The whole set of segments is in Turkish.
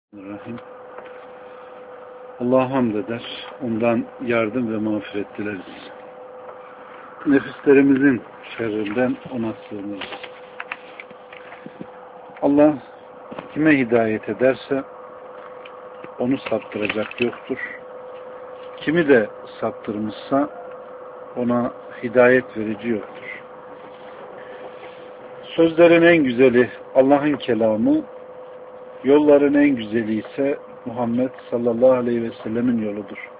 Rahim. Allah'a hamd eder. Ondan yardım ve mağfiret dileriz. Nefislerimizin şerrinden ona sığınırız. Allah kime hidayet ederse onu saptıracak yoktur. Kimi de saptırmışsa ona hidayet verici yoktur. Sözlerin en güzeli Allah'ın kelamı, yolların en güzeli ise Muhammed sallallahu aleyhi ve sellemin yoludur.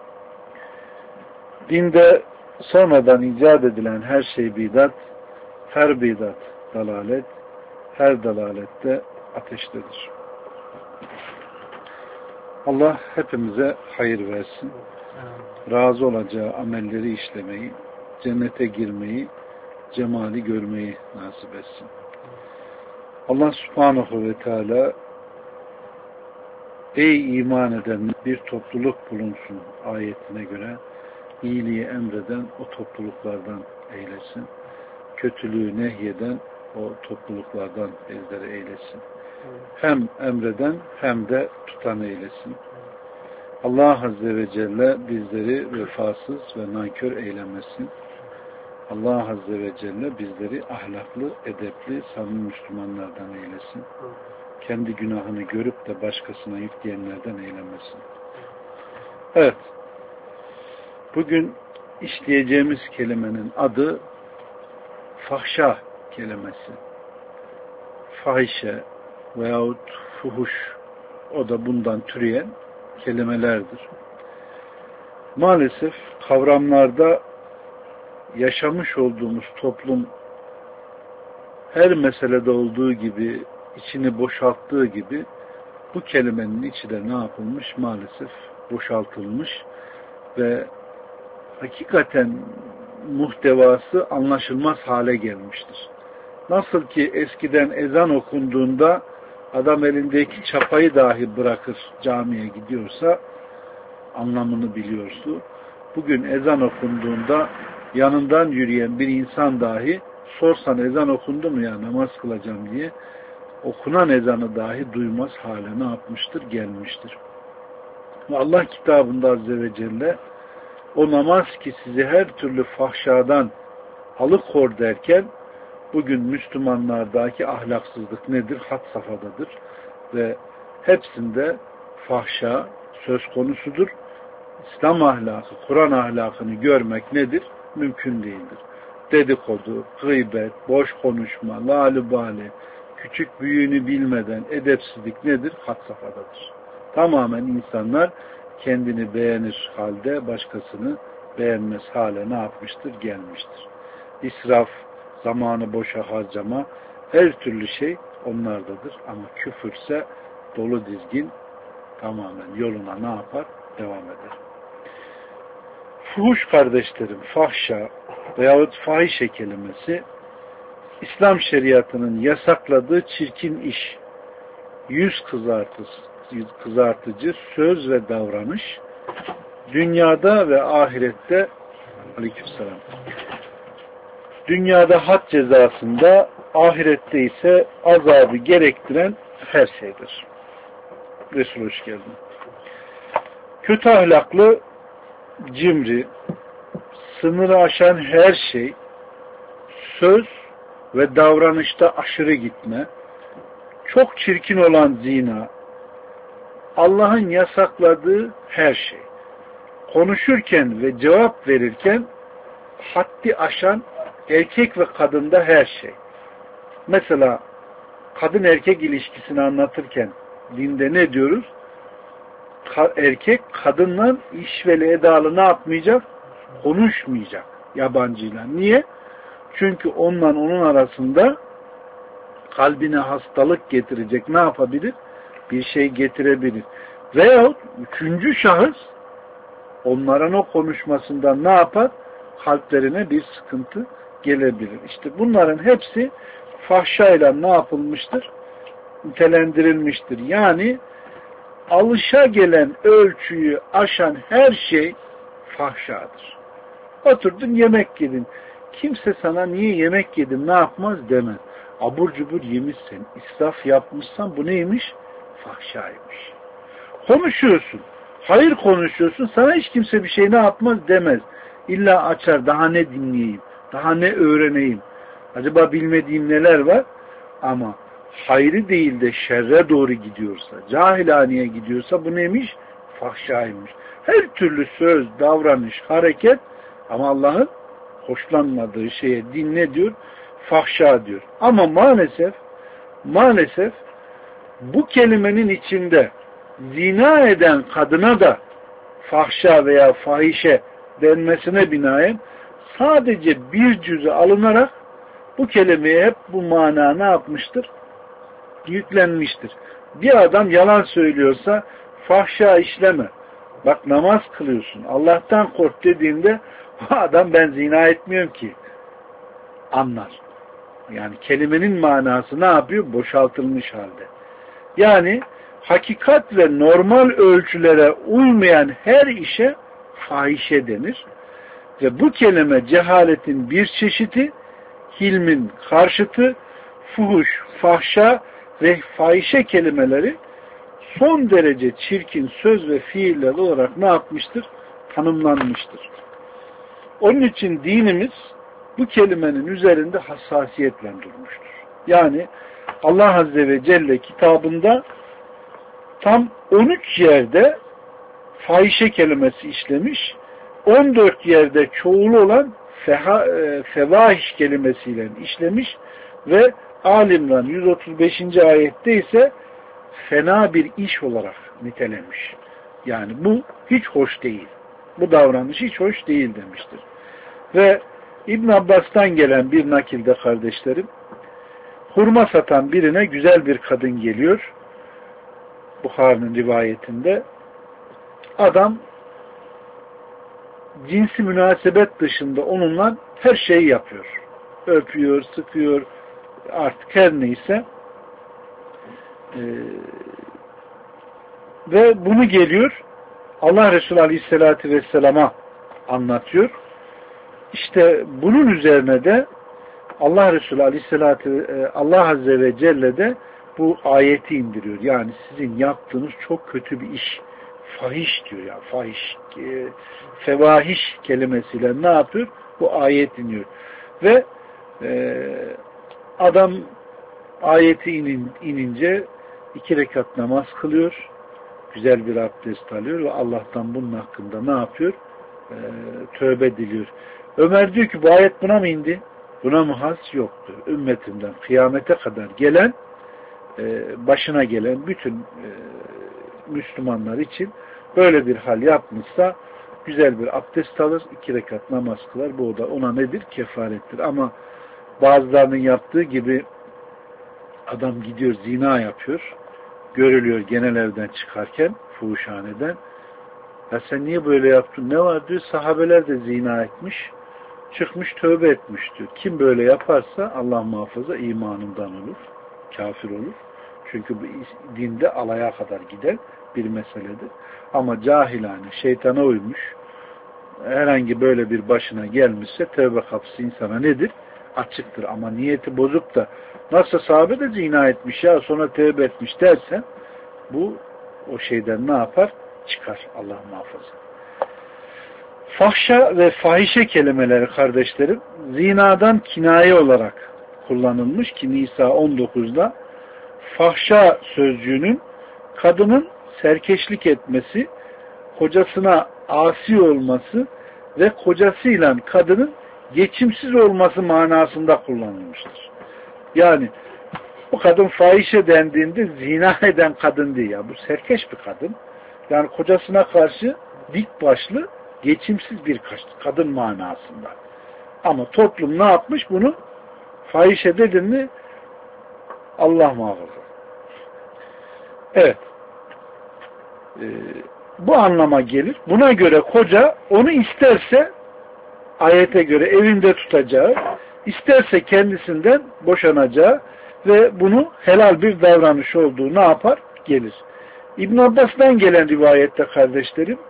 Dinde sonradan icat edilen her şey bidat, her bidat dalalet, her dalalette ateştedir. Allah hepimize hayır versin. Razı olacağı amelleri işlemeyi, cennete girmeyi, cemali görmeyi nasip etsin. Allah subhanahu ve teala ey iman eden bir topluluk bulunsun ayetine göre iyiliği emreden o topluluklardan eylesin. Kötülüğü nehyeden o topluluklardan bizleri eylesin. Hem emreden hem de tutan eylesin. Allah Azze ve Celle bizleri vefasız ve nankör eylemesin. Allah Azze ve Celle bizleri ahlaklı, edepli, samimi Müslümanlardan eylesin. Kendi günahını görüp de başkasına yükleyenlerden eylemesin. Evet. Bugün işleyeceğimiz kelimenin adı fahşa kelimesi. Fahişe veyahut fuhuş, o da bundan türeyen kelimelerdir. Maalesef kavramlarda yaşamış olduğumuz toplum her meselede olduğu gibi, içini boşalttığı gibi bu kelimenin içi de ne yapılmış? Maalesef boşaltılmış ve hakikaten muhtevası anlaşılmaz hale gelmiştir. Nasıl ki eskiden ezan okunduğunda adam elindeki çapayı dahi bırakır camiye gidiyorsa anlamını biliyordu. Bugün ezan okunduğunda yanından yürüyen bir insan dahi sorsan ezan okundu mu ya namaz kılacağım diye okunan ezanı dahi duymaz hale ne yapmıştır? Gelmiştir. Ve Allah kitabında Azze ve Celle o namaz ki sizi her türlü fahşadan alıkor derken bugün Müslümanlardaki ahlaksızlık nedir? Had safhadadır. Ve hepsinde fahşa söz konusudur. İslam ahlakı, Kur'an ahlakını görmek nedir? Mümkün değildir. Dedikodu, gıybet, boş konuşma, lalübali, küçük büyüğünü bilmeden edepsizlik nedir? Had safhadadır. Tamamen insanlar kendini beğenir halde başkasını beğenmez hale ne yapmıştır? Gelmiştir. İsraf, zamanı boşa harcama, her türlü şey onlardadır. Ama küfürse dolu dizgin tamamen yoluna ne yapar? Devam eder. Fuhuş kardeşlerim, fahşa veyahut fahişe kelimesi İslam şeriatının yasakladığı çirkin iş, yüz kızartıcı söz ve davranış, dünyada ve ahirette aleykümselam. Dünyada had cezasında, ahirette ise azabı gerektiren her şeydir. Resul hoş geldin. Kötü ahlaklı, cimri, sınırı aşan her şey, söz ve davranışta aşırı gitme, çok çirkin olan zina, Allah'ın yasakladığı her şey, konuşurken ve cevap verirken haddi aşan erkek ve kadında her şey. Mesela kadın erkek ilişkisini anlatırken dinde ne diyoruz? Erkek kadınla işveli edalı ne yapmayacak? Konuşmayacak yabancıyla. Niye? Çünkü onunla onun arasında kalbine hastalık getirecek ne yapabilir? Bir şey getirebilir. Veyahut üçüncü şahıs onların o konuşmasından ne yapar? Kalplerine bir sıkıntı gelebilir. İşte bunların hepsi fahşayla ne yapılmıştır? Nitelendirilmiştir. Yani alışa gelen ölçüyü aşan her şey fahşadır. Oturdun yemek yedin. Kimse sana niye yemek yedin ne yapmaz demez. Abur cubur yemişsin, israf yapmışsan bu neymiş? Fahşaymış. Konuşuyorsun. Hayır konuşuyorsun. Sana hiç kimse bir şey ne yapmaz demez. İlla açar. Daha ne dinleyeyim? Daha ne öğreneyim? Acaba bilmediğim neler var? Ama hayrı değil de şerre doğru gidiyorsa, cahilaniye gidiyorsa bu neymiş? Fahşaymış. Her türlü söz, davranış, hareket ama Allah'ın hoşlanmadığı şeye din ne diyor? Fahşa diyor. Ama maalesef bu kelimenin içinde zina eden kadına da fahşa veya fahişe denmesine binaen sadece bir cüzü alınarak bu kelimeye hep bu mana ne yapmıştır? Yüklenmiştir. Bir adam yalan söylüyorsa fahşa işleme. Bak namaz kılıyorsun. Allah'tan kork dediğinde o adam ben zina etmiyorum ki anlar. Yani kelimenin manası ne yapıyor? Boşaltılmış halde. Yani hakikat ve normal ölçülere uymayan her işe fahişe denir. Ve bu kelime cehaletin bir çeşidi, hilmin karşıtı, fuhuş, fahşa ve fahişe kelimeleri son derece çirkin söz ve fiiller olarak ne yapmıştır? Tanımlanmıştır. Onun için dinimiz bu kelimenin üzerinde hassasiyetle durmuştur. Yani Allah Azze ve Celle kitabında tam 13 yerde fahişe kelimesi işlemiş, 14 yerde çoğulu olan fevahiş kelimesiyle işlemiş ve Ali-İmran 135. ayette ise fena bir iş olarak nitelemiş. Yani bu hiç hoş değil. Bu davranış hiç hoş değil demiştir. Ve İbn Abbas'tan gelen bir nakilde kardeşlerim, hurma satan birine güzel bir kadın geliyor. Buhari'nin rivayetinde. Adam cinsi münasebet dışında onunla her şeyi yapıyor. Öpüyor, sıkıyor, artık her neyse. Ve bunu geliyor Allah Resulü Aleyhisselatü Vesselam'a anlatıyor. İşte bunun üzerine de Allah Resulü Allah Azze ve Celle de bu ayeti indiriyor. Yani sizin yaptığınız çok kötü bir iş. Fahiş diyor ya. Fahiş. Fevahiş kelimesiyle ne yapıyor? Bu ayet iniyor. Ve adam ayeti inince 2 rekat namaz kılıyor. Güzel bir abdest alıyor ve Allah'tan bunun hakkında ne yapıyor? Tövbe diliyor. Ömer diyor ki bu ayet buna mı indi? Buna mı has? Yoktur. Ümmetimden kıyamete kadar gelen başına gelen bütün Müslümanlar için böyle bir hal yapmışsa güzel bir abdest alır, 2 rekat namaz kılar. Bu da ona nedir? Kefarettir. Ama bazılarının yaptığı gibi adam gidiyor zina yapıyor. Görülüyor genel evden çıkarken fuhuşhaneden. Ya sen niye böyle yaptın? Ne var diyor. Sahabeler de zina etmiş. Çıkmış tövbe etmiş diyor. Kim böyle yaparsa Allah muhafaza imanından olur. Kafir olur. Çünkü bu dinde alaya kadar giden bir meseledir. Ama cahilane, şeytana uymuş, herhangi böyle bir başına gelmişse tövbe kapısı insana nedir? Açıktır. Ama niyeti bozuk da nasıl sahabe de zina etmiş ya sonra tövbe etmiş dersen bu o şeyden ne yapar? Çıkar. Allah muhafaza. Fahşa ve fahişe kelimeleri kardeşlerim zinadan kinaye olarak kullanılmış ki Nisa 19'da fahşa sözcüğünün kadının serkeşlik etmesi, kocasına asi olması ve kocasıyla kadının geçimsiz olması manasında kullanılmıştır. Yani bu kadın fahişe dendiğinde zina eden kadın değil ya. Bu serkeş bir kadın. Yani kocasına karşı dik başlı, geçimsiz bir kadın manasında. Ama toplum ne yapmış bunu? Fahişe dedin mi Allah muhafaza. Evet. Bu anlama gelir. Buna göre koca onu isterse ayete göre evinde tutacağı, isterse kendisinden boşanacağı ve bunu helal bir davranış olduğu ne yapar? Gelir. İbn Abbas'tan gelen rivayette kardeşlerim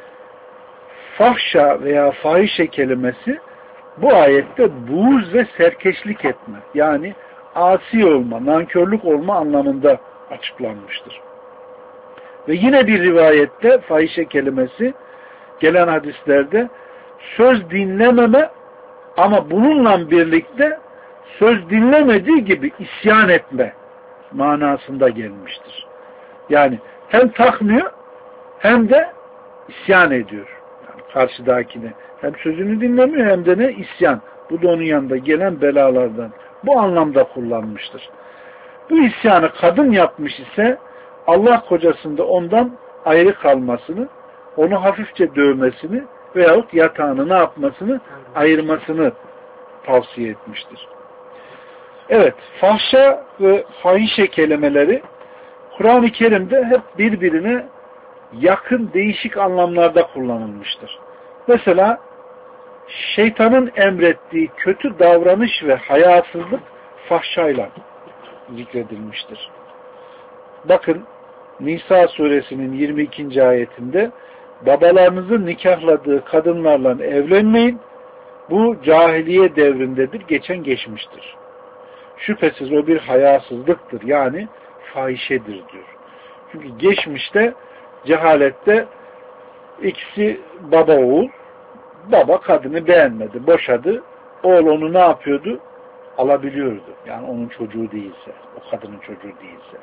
fahşa veya fahişe kelimesi bu ayette buğz ve serkeşlik etme yani asi olma, nankörlük olma anlamında açıklanmıştır. Ve yine bir rivayette fahişe kelimesi gelen hadislerde söz dinlememe ama bununla birlikte söz dinlemediği gibi isyan etme manasında gelmiştir. Yani hem takmıyor hem de isyan ediyor. Yani karşıdakine hem sözünü dinlemiyor hem de ne? İsyan. Bu da onun yanında gelen belalardan. Bu anlamda kullanmıştır. Bu isyanı kadın yapmış ise Allah kocasında ondan ayrı kalmasını, onu hafifçe dövmesini veyahut yatağını ne yapmasını? Ayırmasını tavsiye etmiştir. Evet, fahşa ve fahişe kelimeleri Kur'an-ı Kerim'de hep birbirine yakın değişik anlamlarda kullanılmıştır. Mesela şeytanın emrettiği kötü davranış ve hayasızlık fahşayla zikredilmiştir. Bakın Nisa suresinin 22. ayetinde babalarınızın nikahladığı kadınlarla evlenmeyin. Bu cahiliye devrindedir, geçmiştir. Şüphesiz o bir hayasızlıktır. Yani fahişedir diyor. Çünkü geçmişte cehalette ikisi baba oğul, baba kadını beğenmedi, boşadı. Oğul onu ne yapıyordu? Alabiliyordu. Yani onun çocuğu değilse, o kadının çocuğu değilse.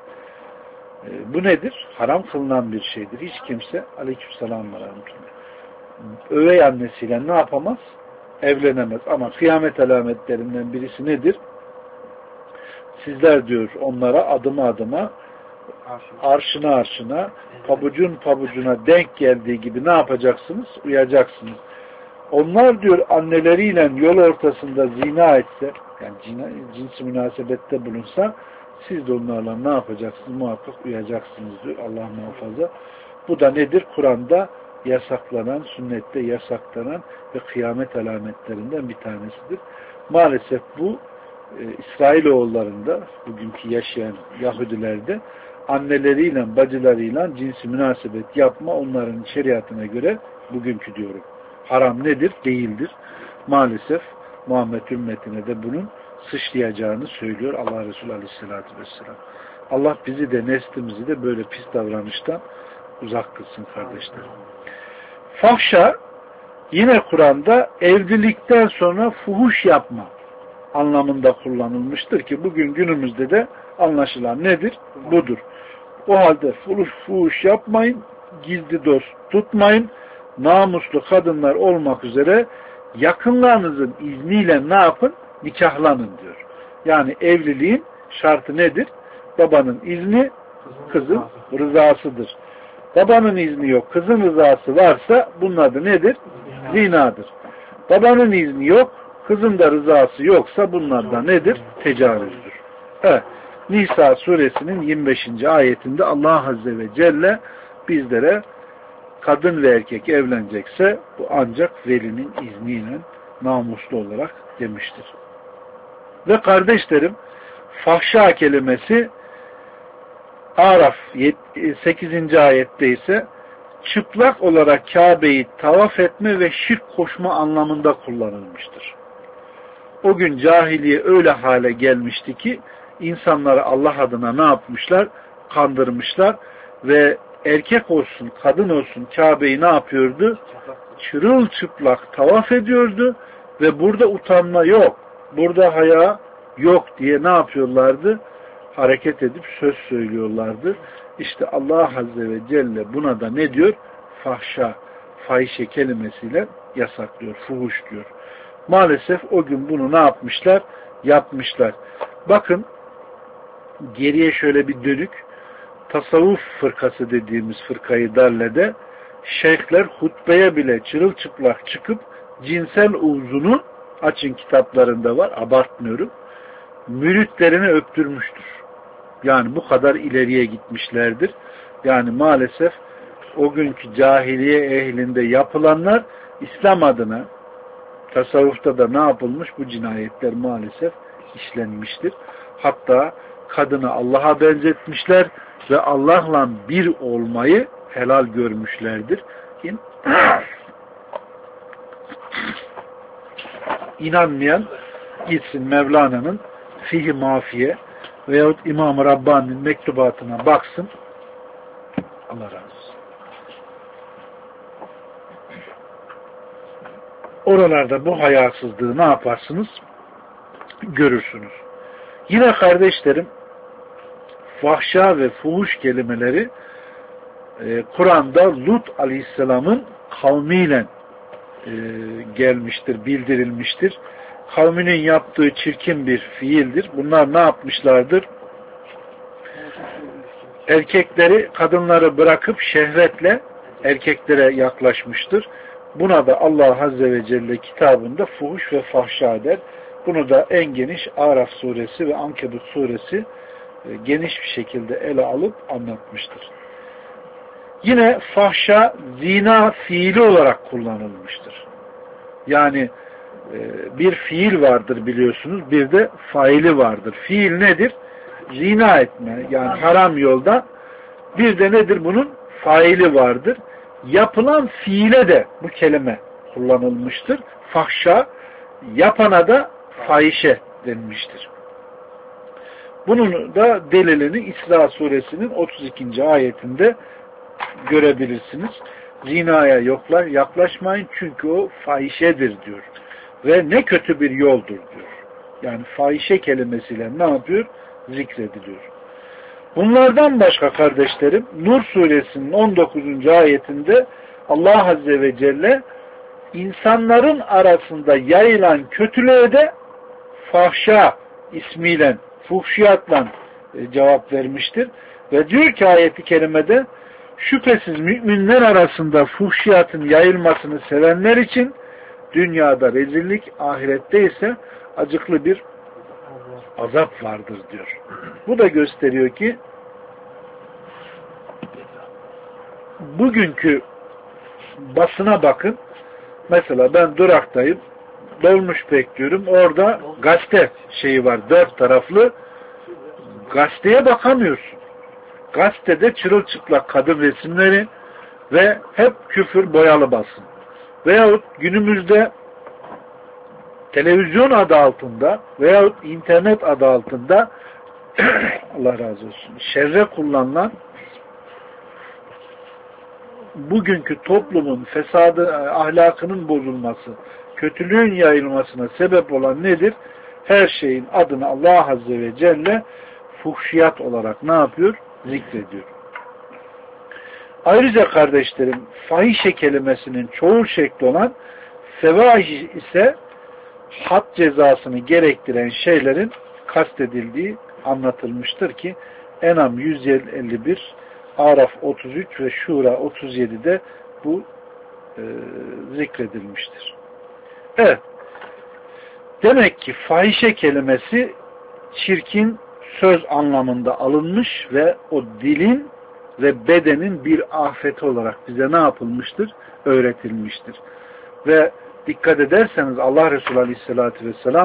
Bu nedir? Haram kılınan bir şeydir. Hiç kimse aleykümselam ve rahmetullah övey annesiyle ne yapamaz? Evlenemez. Ama kıyamet alametlerinden birisi nedir? Sizler diyor onlara adıma adıma arşına pabucun pabucuna denk geldiği gibi ne yapacaksınız? Uyacaksınız. Onlar diyor anneleriyle yol ortasında zina etse, yani cinsi münasebette bulunsa, siz de onlarla ne yapacaksınız? Muhakkak uyacaksınız diyor Allah muhafaza. Bu da nedir? Kur'an'da yasaklanan, sünnette yasaklanan ve kıyamet alametlerinden bir tanesidir. Maalesef bu İsrailoğullarında, bugünkü yaşayan Yahudilerde anneleriyle, bacılarıyla cinsi münasebet yapma onların şeriatına göre bugünkü diyorum. Haram nedir? Değildir. Maalesef Muhammed ümmetine de bunun sıçrayacağını söylüyor Allah Resulü Aleyhisselatü Vesselam. Allah bizi de neslimizi de böyle pis davranıştan uzak kılsın kardeşlerim. Fahşa yine Kur'an'da evlilikten sonra fuhuş yapma anlamında kullanılmıştır ki bugün günümüzde de anlaşılan nedir? Budur. O halde fuhuş yapmayın, gizli dost tutmayın, namuslu kadınlar olmak üzere yakınlarınızın izniyle ne yapın? Nikahlanın diyor. Yani evliliğin şartı nedir? Babanın izni, kızın rızasıdır. Babanın izni yok, kızın rızası varsa bunun adı nedir? Zinadır. Babanın izni yok, kızın da rızası yoksa bunlar da nedir? Tecavüzdür. Evet. Nisa suresinin 25. ayetinde Allah Azze ve Celle bizlere kadın ve erkek evlenecekse bu ancak velinin izniyle namuslu olarak demiştir. Ve kardeşlerim fahşa kelimesi Araf 8. ayette ise çıplak olarak Kabe'yi tavaf etme ve şirk koşma anlamında kullanılmıştır. O gün cahiliye öyle hale gelmişti ki insanları Allah adına ne yapmışlar? Kandırmışlar ve erkek olsun, kadın olsun Kabe'yi ne yapıyordu? Çırılçıplak tavaf ediyordu ve burada utanma yok, burada haya yok diye ne yapıyorlardı? Hareket edip söz söylüyorlardı. İşte Allah Azze ve Celle buna da ne diyor? Fahşa, fahişe kelimesiyle yasaklıyor, fuhuş diyor. Maalesef o gün bunu ne yapmışlar? Yapmışlar. Bakın geriye şöyle bir dönük, tasavvuf fırkası dediğimiz fırkayı darlede şeyhler hutbeye bile çırılçıplak çıkıp cinsel uzunu açın kitaplarında var, abartmıyorum, müritlerine öptürmüştür. Yani bu kadar ileriye gitmişlerdir. Yani maalesef o günkü cahiliye ehlinde yapılanlar İslam adına tasavvufta da ne yapılmış? Bu cinayetler maalesef işlenmiştir. Hatta kadını Allah'a benzetmişler ve Allah'la bir olmayı helal görmüşlerdir. İnanmayan gitsin Mevlana'nın Fihi Mafiye veyahut İmam-ı Rabbani'nin mektubatına baksın. Allah razı olsun. Oralarda bu hayasızlığı ne yaparsınız? Görürsünüz. Yine kardeşlerim, fahşa ve fuhuş kelimeleri Kur'an'da Lut Aleyhisselam'ın kavmiyle gelmiştir, bildirilmiştir. Kavminin yaptığı çirkin bir fiildir. Bunlar ne yapmışlardır? Erkekleri, kadınları bırakıp şehvetle erkeklere yaklaşmıştır. Buna da Allah Azze ve Celle kitabında fuhuş ve fahşa der. Bunu da en geniş Araf suresi ve Ankebut suresi geniş bir şekilde ele alıp anlatmıştır. Yine fahşa zina fiili olarak kullanılmıştır. Yani bir fiil vardır biliyorsunuz, bir de faili vardır. Fiil nedir? Zina etme, yani haram yolda. Bir de nedir bunun? Faili vardır. Yapılan fiile de bu kelime kullanılmıştır. Fahşa, yapana da fahişe denmiştir. Bunun da delilini İsra suresinin 32. ayetinde görebilirsiniz. Zinaya yaklaşmayın çünkü o fahişedir diyor. Ve ne kötü bir yoldur diyor. Yani fahişe kelimesiyle ne yapıyor? Zikrediliyor. Bunlardan başka kardeşlerim, Nur suresinin 19. ayetinde Allah Azze ve Celle insanların arasında yayılan kötülüğe de fahşa ismiyle, fuhşiyatla cevap vermiştir. Ve diyor ki ayeti kerimede, şüphesiz müminler arasında fuhşiyatın yayılmasını sevenler için dünyada rezillik, ahirette ise acıklı bir azap vardır diyor. Bu da gösteriyor ki bugünkü basına bakın. Mesela ben duraktayım. Dolmuş bekliyorum. Orada gazete şeyi var. 4 taraflı. Gazeteye bakamıyorsun. Gazetede çırılçıplak kadın resimleri ve hep küfür boyalı basın. Veyahut günümüzde televizyon adı altında veyahut internet adı altında Allah razı olsun, şerre kullanılan bugünkü toplumun fesadı, ahlakının bozulması, kötülüğün yayılmasına sebep olan nedir? Her şeyin adını Allah Azze ve Celle fuhşiyat olarak ne yapıyor? Zikrediyor. Ayrıca kardeşlerim, fahişe kelimesinin çoğul şekli olan fevahiş ise had cezasını gerektiren şeylerin kastedildiği anlatılmıştır ki En'am 151, Araf 33 ve Şura 37'de bu zikredilmiştir. Evet. Demek ki fahişe kelimesi çirkin söz anlamında alınmış ve o dilin ve bedenin bir afeti olarak bize ne yapılmıştır? Öğretilmiştir. Ve dikkat ederseniz Allah Resulü Aleyhisselatü Vesselam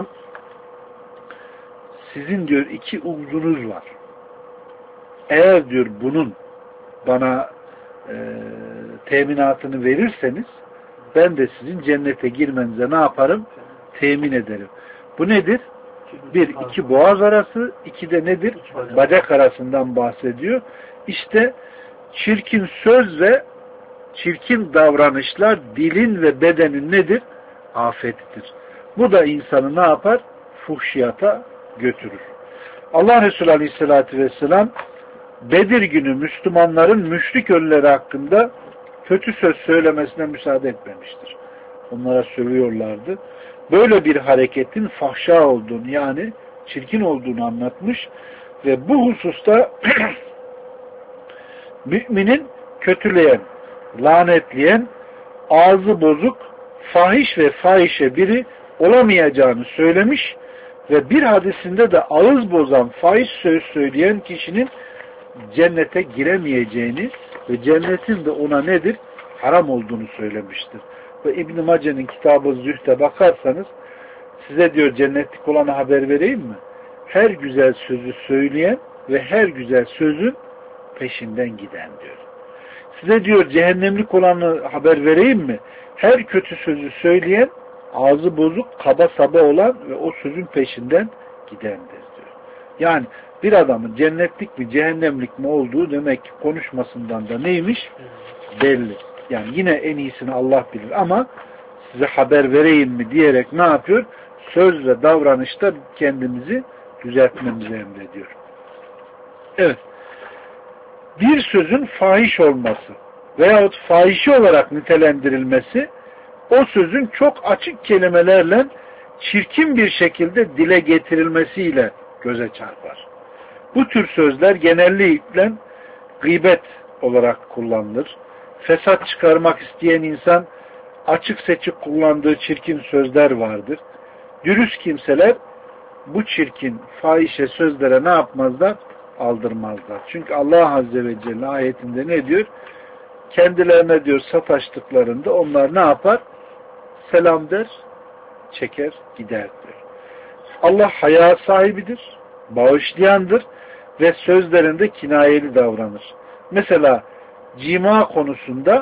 sizin diyor 2 uzvunuz var. Eğer diyor bunun bana teminatını verirseniz ben de sizin cennete girmenize ne yaparım? Temin ederim. Bu nedir? 1, 2 boğaz arası, 2 de nedir? Bacak arasından bahsediyor. İşte çirkin söz ve çirkin davranışlar dilin ve bedenin nedir? Afetidir. Bu da insanı ne yapar? Fuhşiyata götürür. Allah Resulü Aleyhisselatü Vesselam Bedir günü Müslümanların müşrik ölüleri hakkında kötü söz söylemesine müsaade etmemiştir. Onlara sövüyorlardı. Böyle bir hareketin fahşa olduğunu, yani çirkin olduğunu anlatmış ve bu hususta müminin kötüleyen, lanetleyen, ağzı bozuk, fahiş ve fahişe biri olamayacağını söylemiş ve bir hadisinde de ağız bozan, fahiş söz söyleyen kişinin cennete giremeyeceğini ve cennetin de ona nedir? Haram olduğunu söylemiştir. Ve İbn-i Mace'nin kitabı Zühd'e bakarsanız size diyor cennetlik olanı haber vereyim mi? Her güzel sözü söyleyen ve her güzel sözün peşinden giden diyor. Size diyor cehennemlik olanı haber vereyim mi? Her kötü sözü söyleyen, ağzı bozuk, kaba saba olan ve o sözün peşinden gidendir diyor. Yani bir adamın cennetlik mi cehennemlik mi olduğu demek ki konuşmasından da neymiş? Belli. Yani yine en iyisini Allah bilir ama size haber vereyim mi diyerek ne yapıyor? Söz ve davranışta kendimizi düzeltmemizi emrediyor. Evet. Bir sözün fahiş olması veyahut fahişi olarak nitelendirilmesi o sözün çok açık kelimelerle çirkin bir şekilde dile getirilmesiyle göze çarpar. Bu tür sözler genellikle gıybet olarak kullanılır. Fesat çıkarmak isteyen insan açık seçik kullandığı çirkin sözler vardır. Dürüst kimseler bu çirkin, fahişe sözlere ne yapmazlar? Aldırmazlar. Çünkü Allah Azze ve Celle ayetinde ne diyor? Kendilerine diyor sataştıklarında onlar ne yapar? Selam der, çeker, gider diyor. Allah haya sahibidir, bağışlayandır ve sözlerinde kinayeli davranır. Mesela cima konusunda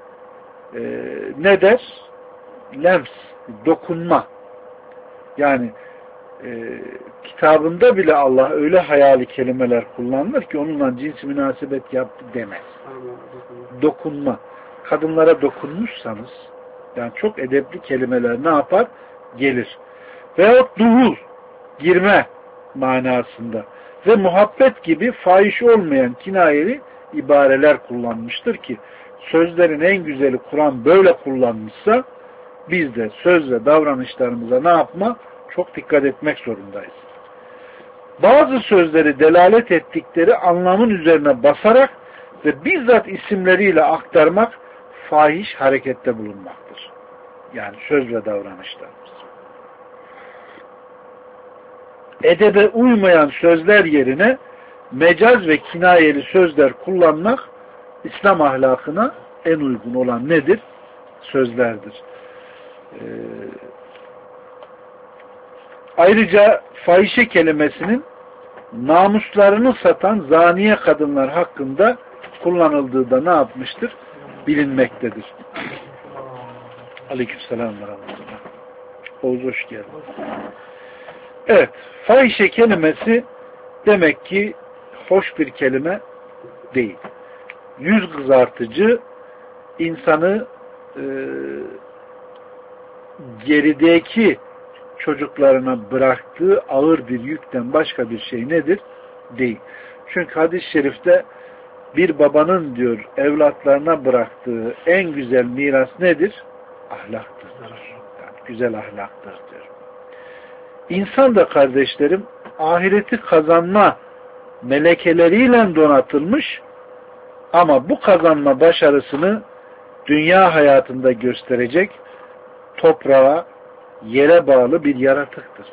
ne der? Lems, dokunma. Yani kitabında bile Allah öyle hayali kelimeler kullanır ki onunla cinsi münasebet yaptı demez. Dokunma. Kadınlara dokunmuşsanız yani çok edepli kelimeler ne yapar? Gelir. Veyahut duhul, girme manasında ve muhabbet gibi fahiş olmayan kinayeli ibareler kullanmıştır ki sözlerin en güzeli Kur'an böyle kullanmışsa biz de söz ve davranışlarımıza ne yapma? Çok dikkat etmek zorundayız. Bazı sözleri delalet ettikleri anlamın üzerine basarak ve bizzat isimleriyle aktarmak fahiş harekette bulunmaktır. Yani söz ve davranışlarımız. Edebe uymayan sözler yerine mecaz ve kinayeli sözler kullanmak İslam ahlakına en uygun olan nedir? Sözlerdir. Ayrıca fahişe kelimesinin namuslarını satan zaniye kadınlar hakkında kullanıldığı da ne yapmıştır? Bilinmektedir. Aleykümselam ve rahmetullah. Oğuz hoş geldin. Evet, fahişe kelimesi demek ki hoş bir kelime değil. Yüz kızartıcı, insanı gerideki çocuklarına bıraktığı ağır bir yükten başka bir şey nedir? Değil. Çünkü hadis-i şerifte bir babanın diyor evlatlarına bıraktığı en güzel miras nedir? Ahlaktır. Yani güzel ahlaktır diyor. İnsan da kardeşlerim ahireti kazanma melekeleriyle donatılmış ama bu kazanma başarısını dünya hayatında gösterecek toprağa, yere bağlı bir yaratıktır.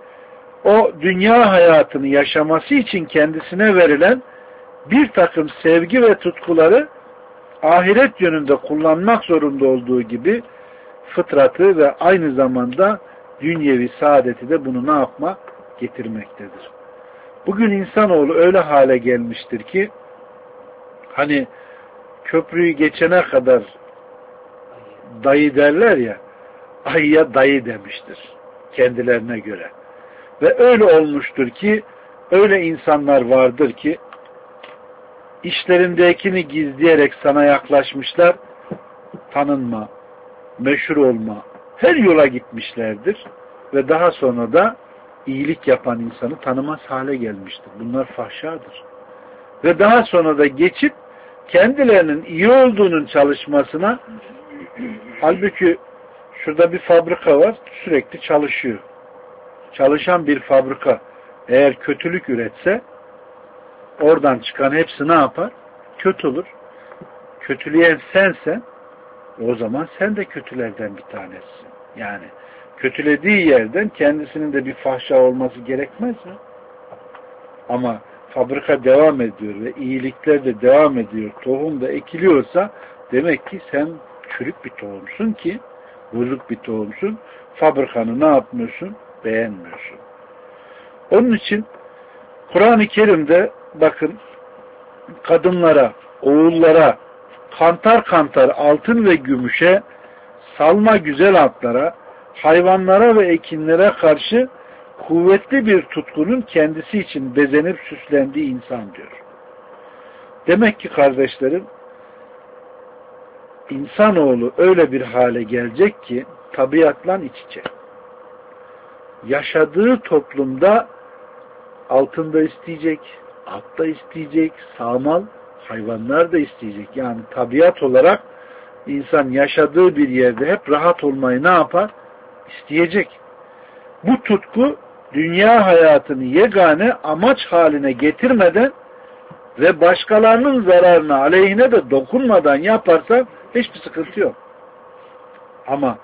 O dünya hayatını yaşaması için kendisine verilen bir takım sevgi ve tutkuları ahiret yönünde kullanmak zorunda olduğu gibi fıtratı ve aynı zamanda dünyevi saadeti de bunu ne yapma? Getirmektedir. Bugün insanoğlu öyle hale gelmiştir ki hani köprüyü geçene kadar dayı derler ya, ayıya dayı demiştir kendilerine göre. Ve öyle olmuştur ki öyle insanlar vardır ki işlerindekini gizleyerek sana yaklaşmışlar, tanınma, meşhur olma, her yola gitmişlerdir ve daha sonra da iyilik yapan insanı tanımaz hale gelmiştir. Bunlar fahşadır. Ve daha sonra da geçip kendilerinin iyi olduğunun çalışmasına, halbuki şurada bir fabrika var, sürekli çalışıyor. Çalışan bir fabrika eğer kötülük üretse oradan çıkan hepsi ne yapar? Kötü olur. Kötüleyen sensen o zaman sen de kötülerden bir tanesisin. Yani kötülediği yerden kendisinin de bir fahşa olması gerekmez mi? Ama fabrika devam ediyor ve iyilikler de devam ediyor. Tohum da ekiliyorsa demek ki sen çürük bir tohumsun ki bozuk bir tohumsun. Fabrikanı ne yapmıyorsun? Beğenmiyorsun. Onun için Kur'an-ı Kerim'de bakın kadınlara, oğullara, kantar kantar altın ve gümüşe, salma güzel atlara, hayvanlara ve ekinlere karşı kuvvetli bir tutkunun kendisi için bezenip süslendiği insan diyor. Demek ki kardeşlerim, insanoğlu öyle bir hale gelecek ki tabiatla iç içe. Yaşadığı toplumda altında isteyecek, altta isteyecek, sağmal hayvanlar da isteyecek. Yani tabiat olarak insan yaşadığı bir yerde hep rahat olmayı ne yapar? İsteyecek. Bu tutku dünya hayatını yegane amaç haline getirmeden ve başkalarının zararına, aleyhine de dokunmadan yaparsan hiçbir sıkıntı yok. Ama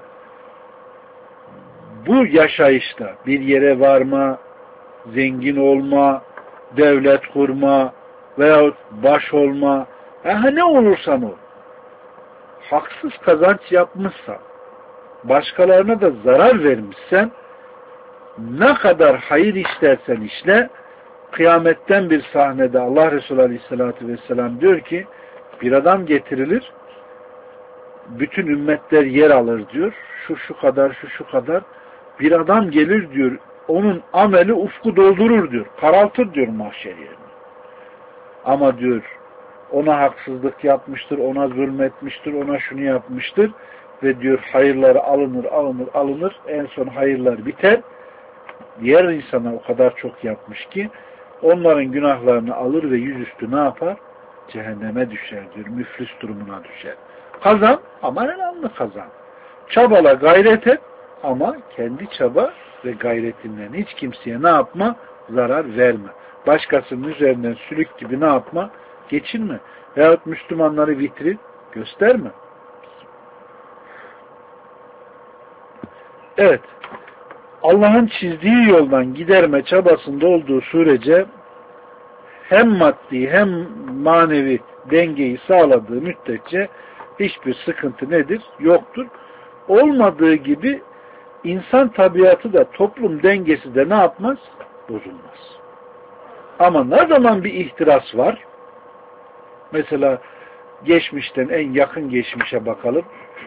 bu yaşayışta bir yere varma, zengin olma, devlet kurma veyahut baş olma, ne olursan ol, haksız kazanç yapmışsan, başkalarına da zarar vermişsen, ne kadar hayır işlersen işle, kıyametten bir sahnede Allah Resulü Aleyhisselatü Vesselam diyor ki, bir adam getirilir, bütün ümmetler yer alır diyor, şu kadar, şu kadar, bir adam gelir diyor, onun ameli ufku doldurur diyor, karaltır diyor mahşer yerini. Ama diyor, ona haksızlık yapmıştır, ona zulmetmiştir, ona şunu yapmıştır ve diyor hayırları alınır, en son hayırlar biter. Diğer insana o kadar çok yapmış ki onların günahlarını alır ve yüzüstü ne yapar? Cehenneme düşer diyor, müflis durumuna düşer. Kazan ama önemli kazan. Çabala, gayret et ama kendi çaba ve gayretinden hiç kimseye ne yapma? Zarar verme. Başkasının üzerinden sülük gibi ne yapma? Geçinme. Veyahut Müslümanları vitrin gösterme. Evet. Allah'ın çizdiği yoldan giderme çabasında olduğu sürece hem maddi hem manevi dengeyi sağladığı müddetçe hiçbir sıkıntı nedir? Yoktur. Olmadığı gibi insan tabiatı da toplum dengesi de ne yapmaz? Bozulmaz. Ama ne zaman bir ihtiras var? Mesela geçmişten en yakın geçmişe bakalım.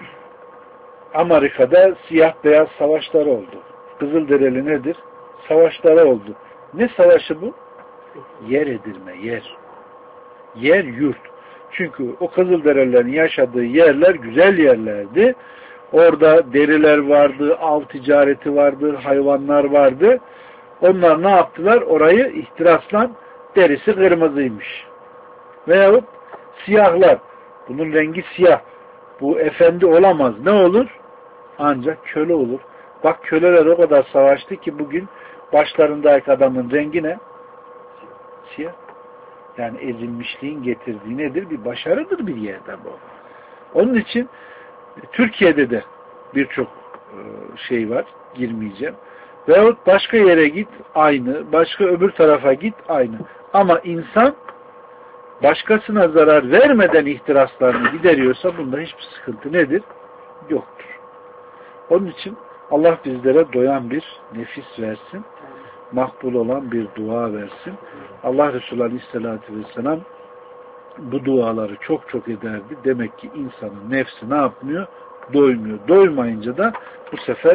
Amerika'da siyah beyaz savaşları oldu. Kızılderili nedir? Savaşları oldu. Ne savaşı bu? Yer edilme, yer. Yer, yurt. Çünkü o Kızılderililerin yaşadığı yerler güzel yerlerdi. Orada deriler vardı, av ticareti vardı, hayvanlar vardı. Onlar ne yaptılar? Orayı ihtirasla derisi kırmızıymış. Veyahut siyahlar. Bunun rengi siyah. Bu efendi olamaz. Ne olur? Ancak köle olur. Bak köleler o kadar savaştı ki bugün başlarındaki adamın rengi ne? Siyah. Yani ezilmişliğin getirdiği nedir? Bir başarıdır bir yerde bu. Onun için Türkiye'de de birçok şey var. Girmeyeceğim. Veyahut başka yere git aynı. Başka öbür tarafa git aynı. Ama insan başkasına zarar vermeden ihtiraslarını gideriyorsa bunda hiçbir sıkıntı nedir? Yoktur. Onun için Allah bizlere doyan bir nefis versin. Makbul olan bir dua versin. Allah Resulü Aleyhisselatü Vesselam bu duaları çok çok ederdi. Demek ki insanın nefsi ne yapmıyor? Doymuyor. Doymayınca da bu sefer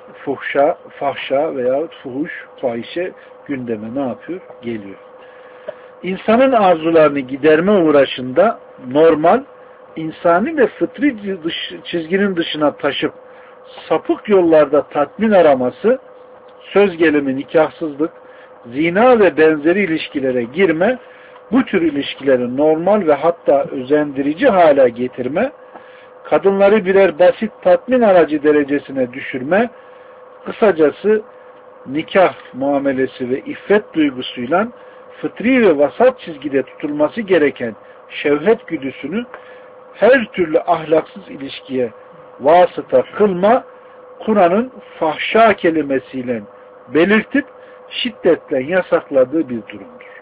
fahşa veya fuhuş, fahişe gündeme ne yapıyor? Geliyor. İnsanın arzularını giderme uğraşında normal, insani ve fıtri çizginin dışına taşıp sapık yollarda tatmin araması, söz gelimi nikahsızlık, zina ve benzeri ilişkilere girme, bu tür ilişkileri normal ve hatta özendirici hale getirme, kadınları birer basit tatmin aracı derecesine düşürme, kısacası nikah muamelesi ve iffet duygusuyla fıtri ve vasat çizgide tutulması gereken şevhet güdüsünü her türlü ahlaksız ilişkiye vasıta kılma, Kur'an'ın fahşa kelimesiyle belirtip şiddetle yasakladığı bir durumdur.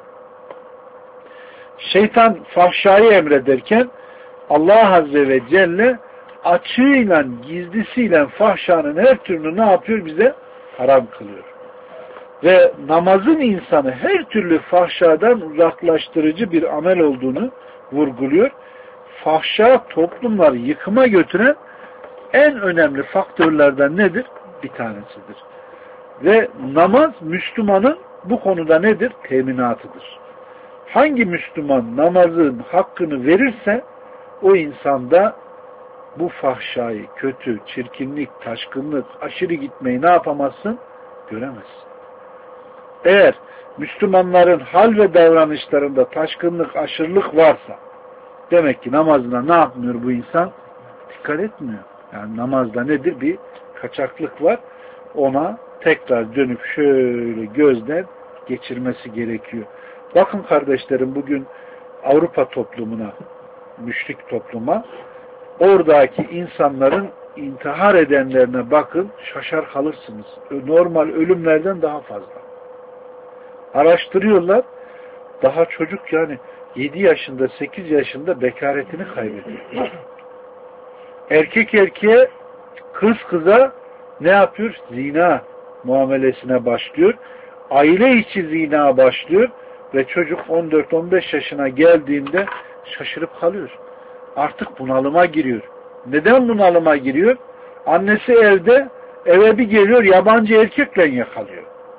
Şeytan fahşayı emrederken Allah Azze ve Celle açığıyla, gizlisiyle fahşanın her türlü ne yapıyor? Bize haram kılıyor. Ve namazın insanı her türlü fahşadan uzaklaştırıcı bir amel olduğunu vurguluyor. Fahşa toplumları yıkıma götüren en önemli faktörlerden nedir? Bir tanesidir. Ve namaz Müslümanın bu konuda nedir? Teminatıdır. Hangi Müslüman namazın hakkını verirse o insanda bu fahşayı, kötü, çirkinlik, taşkınlık, aşırı gitmeyi ne yapamazsın? Göremezsin. Eğer Müslümanların hal ve davranışlarında taşkınlık, aşırılık varsa demek ki namazına ne yapmıyor bu insan? Dikkat etmiyor. Yani namazda nedir? Bir kaçaklık var. Ona tekrar dönüp şöyle gözden geçirmesi gerekiyor. Bakın kardeşlerim, bugün Avrupa toplumuna, müşrik topluma, oradaki insanların intihar edenlerine bakın, şaşar kalırsınız. Normal ölümlerden daha fazla. Araştırıyorlar, daha çocuk, yani 7 yaşında, 8 yaşında bekaretini kaybediyor. Erkek erkeğe, kız kıza ne yapıyor? Zina muamelesine başlıyor. Aile içi zina başlıyor ve çocuk 14-15 yaşına geldiğinde şaşırıp kalıyor. Artık bunalıma giriyor. Neden bunalıma giriyor? Annesi evde, eve bir geliyor, yabancı erkekle yakalıyor.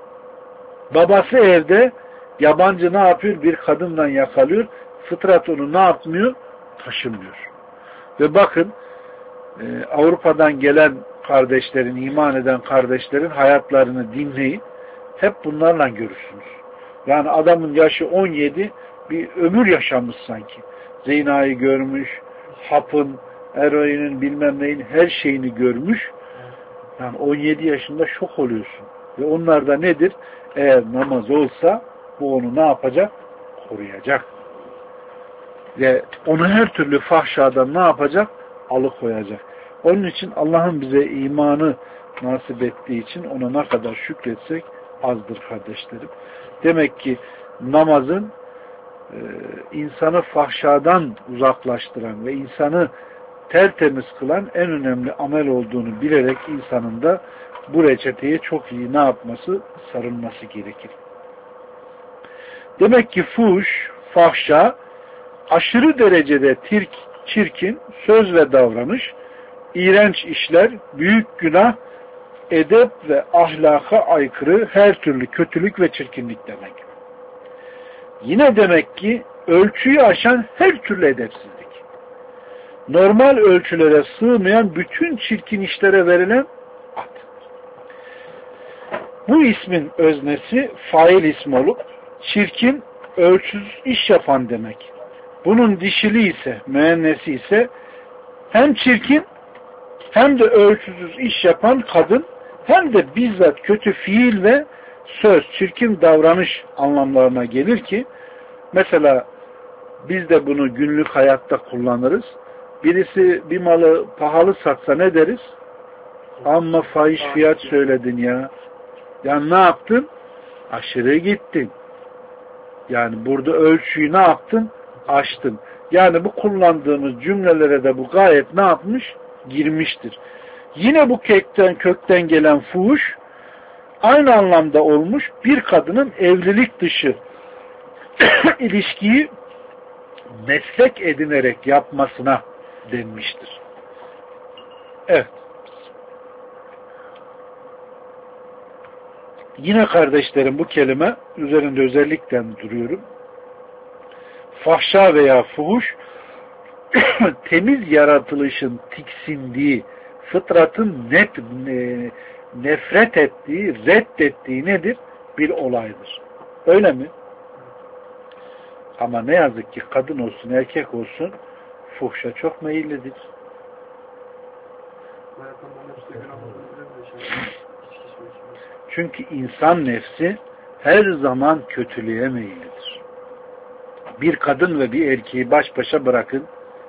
Babası evde, yabancı ne yapıyor? Bir kadınla yakalıyor. Fıtrat onu ne yapmıyor? Taşımıyor. Ve bakın, Avrupa'dan gelen kardeşlerin, iman eden kardeşlerin hayatlarını dinleyin. Hep bunlarla görürsünüz. Yani adamın yaşı 17, bir ömür yaşamış sanki. Zinayı görmüş, hapın, eroinin, bilmem neyin her şeyini görmüş. Yani 17 yaşında şok oluyorsun. Ve onlar da nedir? Eğer namaz olsa bu onu ne yapacak? Koruyacak. Ve onu her türlü fahşadan ne yapacak? Alıkoyacak. Onun için Allah'ın bize imanı nasip ettiği için ona ne kadar şükretsek azdır kardeşlerim. Demek ki namazın insanı fahşadan uzaklaştıran ve insanı tertemiz kılan en önemli amel olduğunu bilerek insanın da bu reçeteye çok iyi ne yapması? Sarılması gerekir. Demek ki fuhuş, fahşa, aşırı derecede çirkin söz ve davranış, iğrenç işler, büyük günah, edep ve ahlaka aykırı her türlü kötülük ve çirkinlik demek. Yine demek ki ölçüyü aşan her türlü edepsizlik. Normal ölçülere sığmayan bütün çirkin işlere verilen ad. Bu ismin öznesi fail ismi olup çirkin, ölçüsüz iş yapan demek. Bunun dişili ise, müennesi ise hem çirkin hem de ölçüsüz iş yapan kadın, hem de bizzat kötü fiil ve söz, çirkin davranış anlamlarına gelir ki mesela biz de bunu günlük hayatta kullanırız. Birisi bir malı pahalı satsa ne deriz? Amma fahiş fiyat söyledin ya. Yani ne yaptın? Aşırı gittin. Yani burada ölçüyü ne yaptın? Aştın. Yani bu kullandığımız cümlelere de bu gayet ne yapmış? Girmiştir. Yine bu kökten gelen fuhuş aynı anlamda olmuş, bir kadının evlilik dışı ilişkiyi meslek edinerek yapmasına denmiştir. Evet. Yine kardeşlerim bu kelime üzerinde özellikle duruyorum. Fahşa veya fuhuş temiz yaratılışın tiksindiği, fıtratın nefret ettiği, reddettiği nedir? Bir olaydır. Öyle mi? Ama ne yazık ki kadın olsun, erkek olsun fuhşa çok meyillidir. Çünkü insan nefsi her zaman kötülüğe meyillidir. Bir kadın ve bir erkeği baş başa bırakın.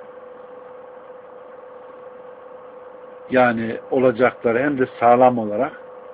Yani olacakları hem de sağlam olarak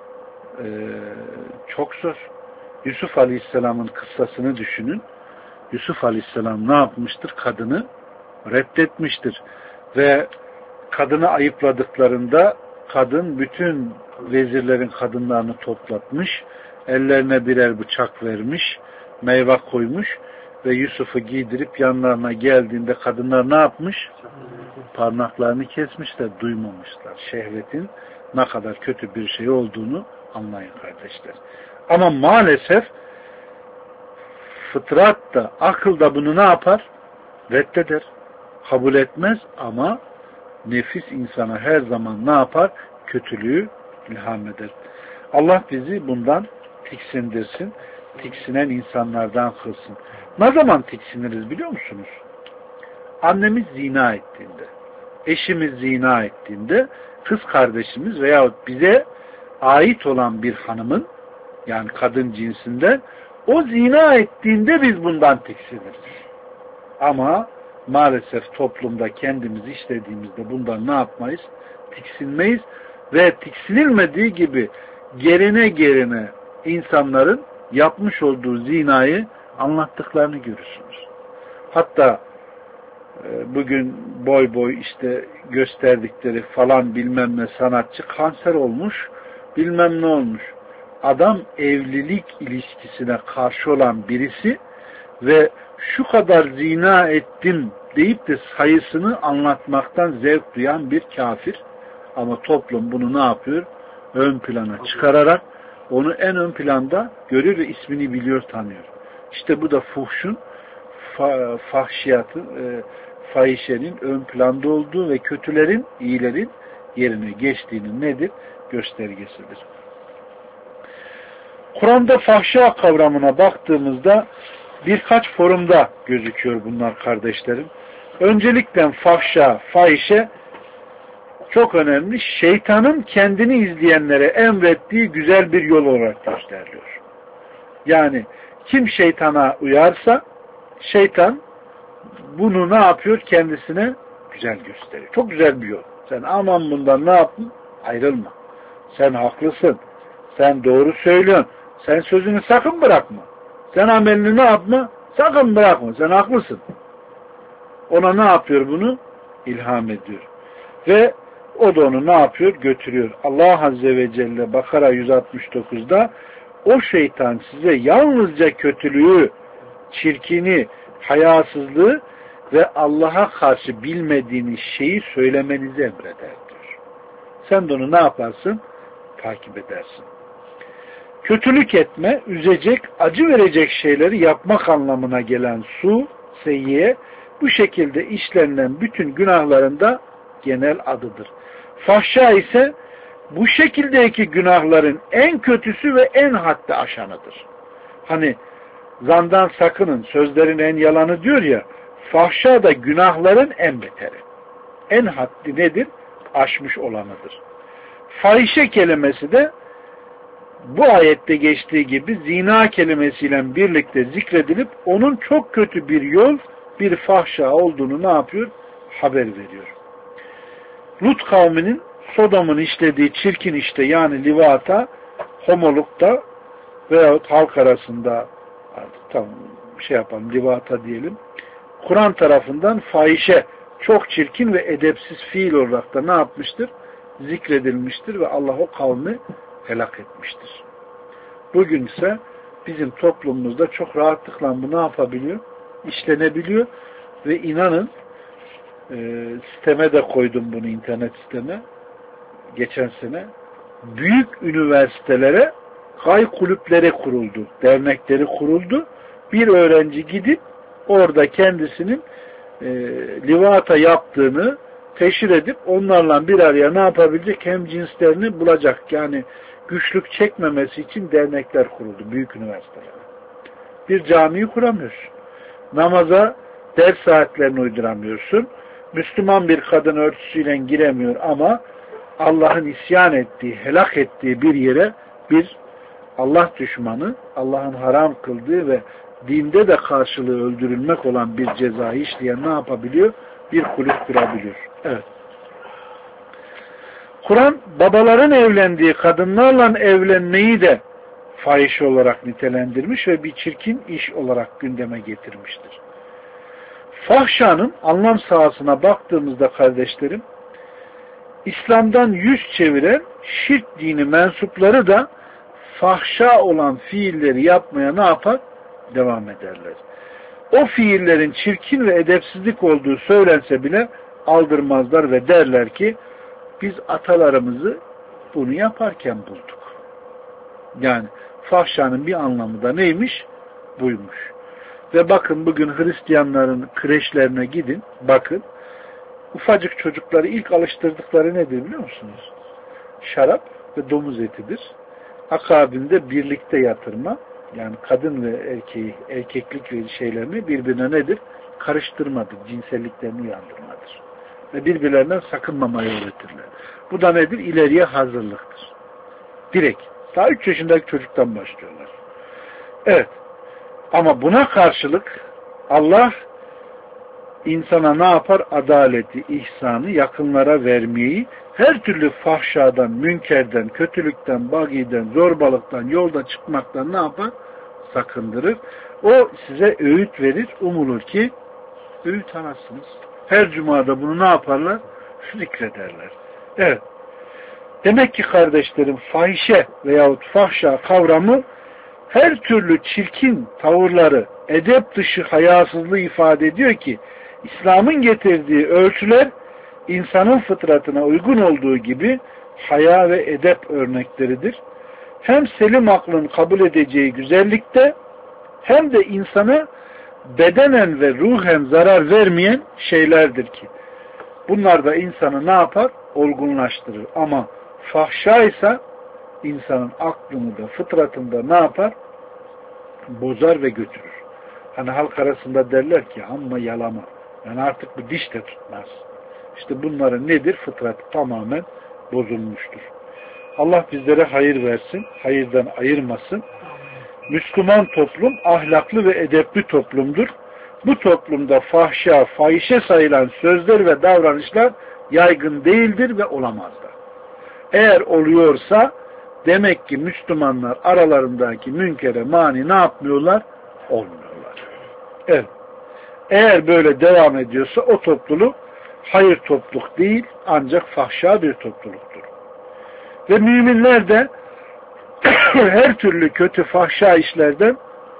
çok zor. Yusuf Aleyhisselam'ın kıssasını düşünün. Yusuf Aleyhisselam ne yapmıştır? Kadını reddetmiştir. Ve kadını ayıpladıklarında kadın bütün vezirlerin kadınlarını toplatmış, ellerine birer bıçak vermiş, meyve koymuş ve Yusuf'u giydirip yanlarına geldiğinde kadınlar ne yapmış? Parmaklarını kesmişler, duymamışlar. Şehvetin ne kadar kötü bir şey olduğunu anlayın kardeşler. Ama maalesef fıtrat da, akıl da bunu ne yapar? Reddeder. Kabul etmez ama nefis insana her zaman ne yapar? Kötülüğü ilham eder. Allah bizi bundan tiksindirsin. Tiksinen insanlardan kılsın. Ne zaman tiksiniriz biliyor musunuz? Annemiz zina ettiğinde, eşimiz zina ettiğinde, kız kardeşimiz veyahut bize ait olan bir hanımın, yani kadın cinsinden, o zina ettiğinde biz bundan tiksiniriz. Ama maalesef toplumda kendimiz işlediğimizde bundan ne yapmayız? Tiksinmeyiz ve tiksinilmediği gibi gerine insanların yapmış olduğu zinayı anlattıklarını görürsünüz. Hatta bugün boy işte gösterdikleri falan bilmem ne sanatçı kanser olmuş, bilmem ne olmuş. Adam evlilik ilişkisine karşı olan birisi ve şu kadar zina ettim deyip de sayısını anlatmaktan zevk duyan bir kafir. Ama toplum bunu ne yapıyor? Ön plana çıkararak onu en ön planda görüyor ve ismini biliyor, tanıyor. İşte bu da fuhşun, fahşiyatın, fahişenin ön planda olduğu ve kötülerin, iyilerin yerine geçtiğinin nedir? Göstergesidir. Kur'an'da fahşa kavramına baktığımızda birkaç forumda gözüküyor bunlar kardeşlerim. Öncelikle fahşa, fahişe çok önemli. Şeytanın kendini izleyenlere emrettiği güzel bir yol olarak gösteriliyor. Yani kim şeytana uyarsa şeytan bunu ne yapıyor? Kendisine güzel gösteriyor. Çok güzel bir yol. Sen aman bundan ne yaptın? Ayrılma. Sen haklısın. Sen doğru söylüyorsun. Sen sözünü sakın bırakma. Sen amelini ne yapma? Sakın bırakma. Sen haklısın. Ona ne yapıyor bunu? İlham ediyor. Ve o da onu ne yapıyor? Götürüyor. Allah Azze ve Celle Bakara 169'da o şeytan size yalnızca kötülüğü, çirkini, hayasızlığı ve Allah'a karşı bilmediğiniz şeyi söylemenizi emreder diyor. Sen de onu ne yaparsın? Takip edersin. Kötülük etme, üzecek, acı verecek şeyleri yapmak anlamına gelen seyyiye, bu şekilde işlenilen bütün günahların da genel adıdır. Fahşa ise bu şekildeki günahların en kötüsü ve en haddi aşanıdır. Hani zandan sakının, sözlerin en yalanı diyor ya, fahşa da günahların en beteri. En haddi nedir? Aşmış olanıdır. Fahişe kelimesi de bu ayette geçtiği gibi zina kelimesiyle birlikte zikredilip onun çok kötü bir yol, bir fahşa olduğunu ne yapıyor? Haber veriyor. Lut kavminin Sodom'un işlediği çirkin işte yani livata, homolukta veyahut halk arasında tam livata diyelim. Kur'an tarafından fahişe, çok çirkin ve edepsiz fiil olarak da ne yapmıştır? Zikredilmiştir ve Allah o kavmi helak etmiştir. Bugün ise bizim toplumumuzda çok rahatlıkla bu ne yapabiliyor? İşlenebiliyor ve inanın siteme de koydum bunu, internet siteme geçen sene. Büyük üniversitelere kay kulüpleri kuruldu, dernekleri kuruldu. Bir öğrenci gidip orada kendisinin livata yaptığını teşhir edip onlarla bir araya ne yapabilecek? Hem cinslerini bulacak. Yani güçlük çekmemesi için dernekler kuruldu. Büyük üniversitelere. Bir camiyi kuramıyorsun. Namaza ders saatlerini uyduramıyorsun. Müslüman bir kadın örtüsüyle giremiyor ama Allah'ın isyan ettiği, helak ettiği bir yere bir Allah düşmanı, Allah'ın haram kıldığı ve dinde de karşılığı öldürülmek olan bir cezayı işleyen ne yapabiliyor? Bir kulüp kurabiliyor. Evet. Kur'an babaların evlendiği kadınlarla evlenmeyi de fahişe olarak nitelendirmiş ve bir çirkin iş olarak gündeme getirmiştir. Fahşanın anlam sahasına baktığımızda kardeşlerim, İslam'dan yüz çeviren şirk dini mensupları da fahşa olan fiilleri yapmaya ne yapar? Devam ederler. O fiillerin çirkin ve edepsizlik olduğu söylense bile aldırmazlar ve derler ki biz atalarımızı bunu yaparken bulduk. Yani fahşanın bir anlamı da neymiş? Buymuş. Ve bakın bugün Hristiyanların kreşlerine gidin, bakın. Ufacık çocukları ilk alıştırdıkları nedir biliyor musunuz? Şarap ve domuz etidir. Akabinde birlikte yatırma, yani kadın ve erkeği, erkeklik ve şeylerini birbirine nedir? Karıştırmadır, cinselliklerini uyandırmadır. Ve birbirlerinden sakınmamayı öğretirler. Bu da nedir? İleriye hazırlıktır. Direkt. Daha 3 yaşındaki çocuktan başlıyorlar. Evet. Ama buna karşılık Allah insana ne yapar? Adaleti, ihsanı yakınlara vermeyi, her türlü fahşadan, münkerden, kötülükten, bagiden, zorbalıktan, yolda çıkmaktan ne yapar? Sakındırır. O size öğüt verir. Umulur ki öğüt alırsınız. Her cumada bunu ne yaparlar? Zikrederler. Evet. Demek ki kardeşlerim fahişe veyahut fahşa kavramı her türlü çirkin tavırları, edep dışı hayasızlığı ifade ediyor ki İslam'ın getirdiği ölçüler insanın fıtratına uygun olduğu gibi haya ve edep örnekleridir. Hem selim aklın kabul edeceği güzellikte hem de insana bedenen ve ruhen zarar vermeyen şeylerdir ki bunlar da insanı ne yapar? Olgunlaştırır. Ama fahşa ise insanın aklını da fıtratında ne yapar? Bozar ve götürür. Hani halk arasında derler ki amma yalama. Yani artık bu diş de tutmaz. İşte bunların nedir? Fıtratı tamamen bozulmuştur. Allah bizlere hayır versin, hayırdan ayırmasın. Müslüman toplum ahlaklı ve edepli toplumdur. Bu toplumda fahşa, fahişe sayılan sözler ve davranışlar yaygın değildir ve olamazlar. Eğer oluyorsa demek ki Müslümanlar aralarındaki münkere mani ne yapmıyorlar? Olmuyorlar. Evet. Eğer böyle devam ediyorsa o topluluk hayır topluluk değil ancak fahşa bir topluluktur. Ve müminler de her türlü kötü fahşa işlerden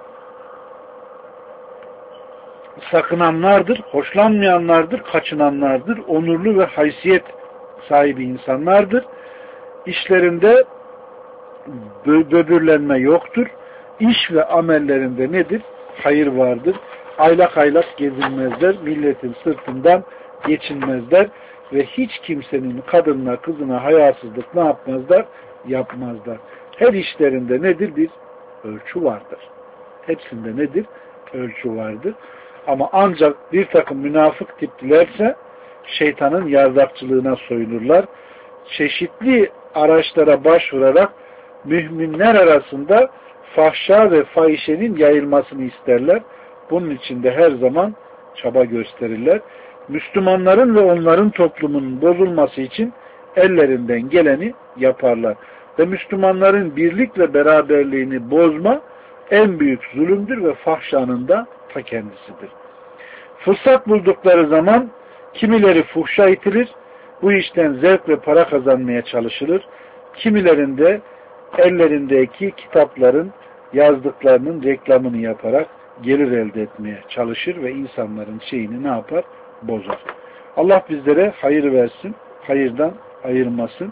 sakınanlardır, hoşlanmayanlardır, kaçınanlardır, onurlu ve haysiyet sahibi insanlardır. İşlerinde böbürlenme yoktur. İş ve amellerinde nedir? Hayır vardır. Aylak aylak gezinmezler, milletin sırtından geçinmezler ve hiç kimsenin kadınına, kızına hayasızlık ne yapmazlar? Yapmazlar. Her işlerinde nedir? Bir ölçü vardır. Hepsinde nedir? Ölçü vardır. Ama ancak bir takım münafık tiplilerse şeytanın yardakçılığına soyunurlar. Çeşitli araçlara başvurarak müminler arasında fahşa ve fahişenin yayılmasını isterler. Bunun için de her zaman çaba gösterirler. Müslümanların ve onların toplumunun bozulması için ellerinden geleni yaparlar. Ve Müslümanların birlik ve beraberliğini bozma en büyük zulümdür ve fahşanın da ta kendisidir. Fırsat buldukları zaman kimileri fuhşa itilir, bu işten zevk ve para kazanmaya çalışılır. Kimilerinde ellerindeki kitapların yazdıklarının reklamını yaparak gelir elde etmeye çalışır ve insanların şeyini ne yapar? Bozar. Allah bizlere hayır versin, hayırdan ayırmasın.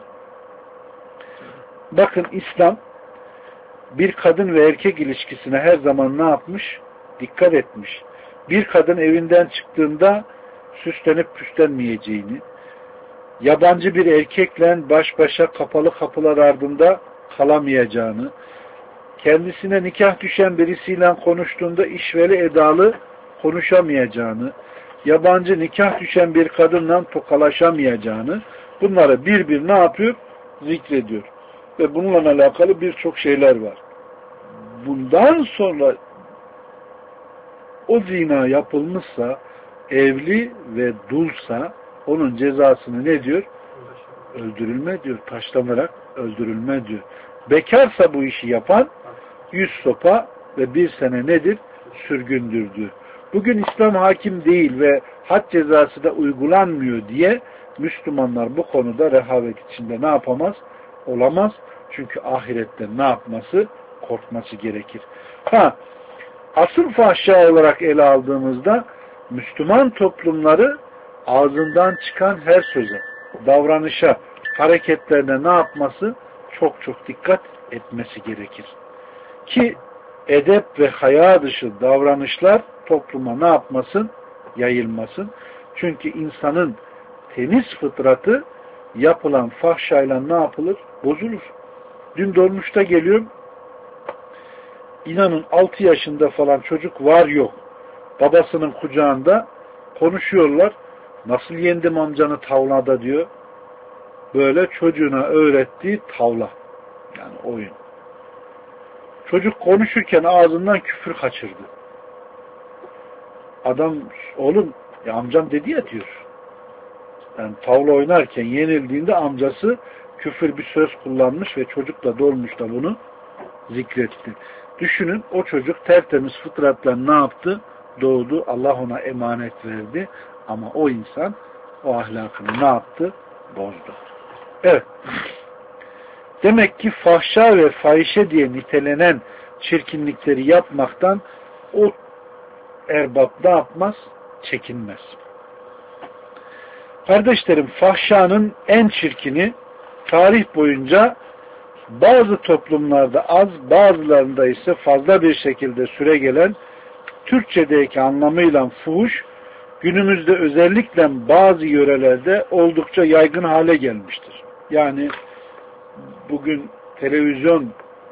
Bakın İslam bir kadın ve erkek ilişkisine her zaman ne yapmış? Dikkat etmiş. Bir kadın evinden çıktığında süslenip püslenmeyeceğini, yabancı bir erkekle baş başa kapalı kapılar ardında kalamayacağını, kendisine nikah düşen birisiyle konuştuğunda işveli edalı konuşamayacağını, yabancı nikah düşen bir kadınla tokalaşamayacağını, bunları bir ne yapıyor? Zikrediyor. Ve bununla alakalı birçok şeyler var. Bundan sonra o zina yapılmışsa, evli ve dulsa onun cezasını ne diyor? Öldürülme diyor. Taşlanarak öldürülme diyor. Bekarsa bu işi yapan 100 sopa ve 1 sene nedir? Sürgündür diyor. Bugün İslam hakim değil ve had cezası da uygulanmıyor diye Müslümanlar bu konuda rehavet içinde ne yapamaz? Olamaz. Çünkü ahirette ne yapması? Korkması gerekir. Asıl fahşa olarak ele aldığımızda Müslüman toplumları ağzından çıkan her söze, davranışa, hareketlerine ne yapması? Çok çok dikkat etmesi gerekir. Ki edep ve haya dışı davranışlar topluma ne yapmasın? Yayılmasın. Çünkü insanın temiz fıtratı yapılan fahşayla ne yapılır? Bozulur. Dün dolmuşta geliyorum. İnanın 6 yaşında falan çocuk var yok. Babasının kucağında konuşuyorlar. Nasıl yendim amcanı tavlada diyor. Böyle çocuğuna öğrettiği tavla. Yani oyun. Çocuk konuşurken ağzından küfür kaçırdı. Adam, oğlum ya amcam dedi ya diyor. Yani tavla oynarken yenildiğinde amcası küfür bir söz kullanmış ve çocuk da dolmuşta bunu zikretti. Düşünün, o çocuk tertemiz fıtratla ne yaptı? Doğdu. Allah ona emanet verdi. Ama o insan o ahlakını ne yaptı? Bozdu. Evet. Demek ki fahşa ve fahişe diye nitelenen çirkinlikleri yapmaktan o erbab ne yapmaz? Çekinmez. Kardeşlerim, fahşanın en çirkini tarih boyunca bazı toplumlarda az, bazılarında ise fazla bir şekilde süregelen Türkçedeki anlamıyla fuhuş, günümüzde özellikle bazı yörelerde oldukça yaygın hale gelmiştir. Yani bugün televizyon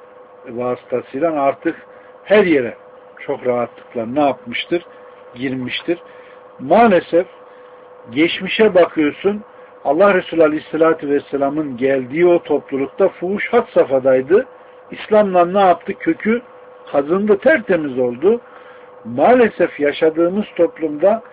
vasıtasıyla artık her yere çok rahatlıkla ne yapmıştır? Girmiştir. Maalesef geçmişe bakıyorsun, Allah Resulü Aleyhisselatü Vesselam'ın geldiği o toplulukta fuhuş had safhadaydı. İslam'la ne yaptı? Kökü kazındı, tertemiz oldu. Maalesef yaşadığımız toplumda